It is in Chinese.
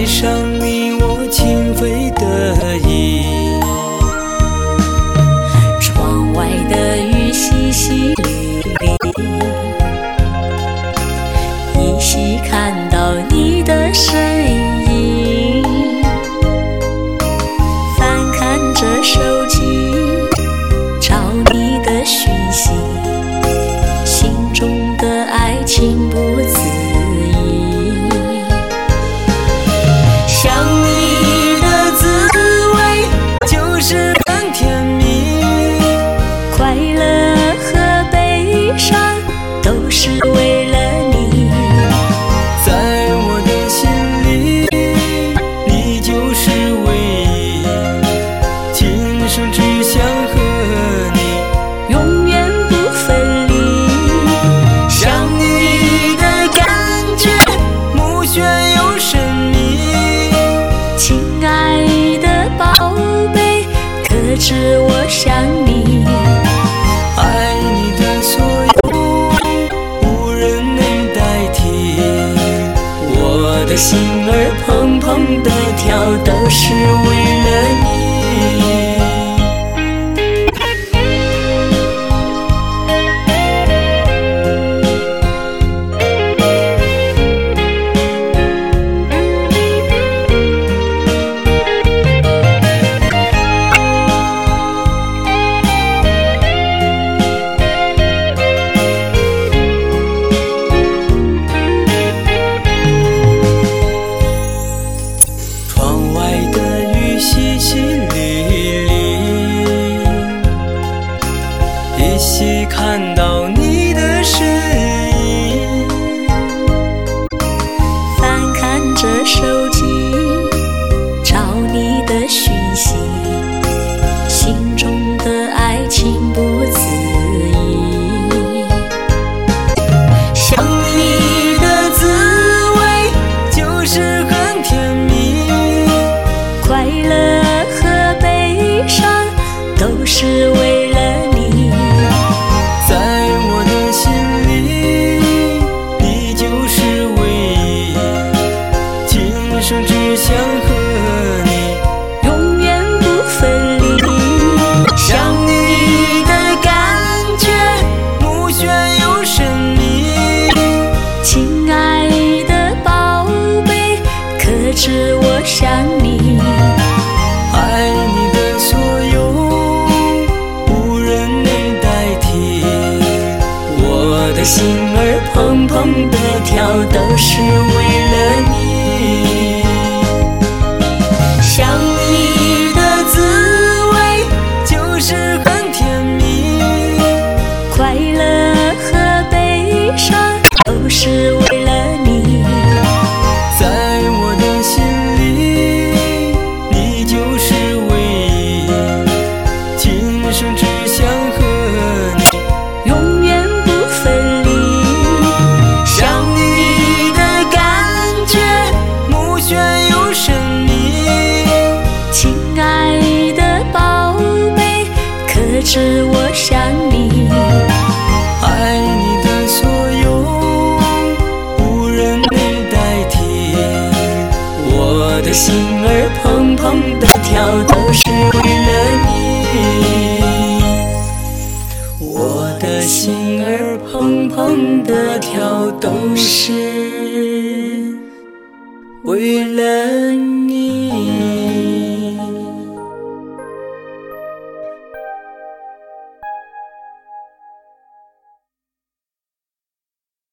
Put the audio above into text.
上你我情非得已。 窗外的雨淅淅沥沥，依稀看到你的身影。翻看着手机，找你的讯息，心中的爱情不自已。想你的滋味就是很甜蜜，快乐和悲伤都是为了你。 在我的心里，你就是唯一，今生只想和你永远不分离。 想你的感觉目眩又神秘， 亲爱的宝贝，可知我想你。 爱你的所有无人能代替，我的心儿砰砰地跳都是为了你。窗外的雨淅淅沥沥，依稀看到你的身影。 翻看着手机，找你的讯息，心中的爱情不自已。 想你的滋味就是很甜蜜， 快乐和悲伤都是为了你。 在我的心里，你就是唯一，今生只想和你永远不分离。 想你的感觉目眩又神秘， 亲爱的宝贝，可知我想你。 爱你的所有无人能代替，我的心儿砰砰地跳都是为了你。想你的滋味就是很甜蜜， 快乐和悲伤都是为了你。 在我的心里，你就是唯一，今生只想和你永远不分离。 想你的感觉目眩又神秘， 亲爱的宝贝，可知我想你。 爱你的所有无人能代替，我的心儿砰砰地跳都是为了你，我的心儿砰砰地跳都是为了你。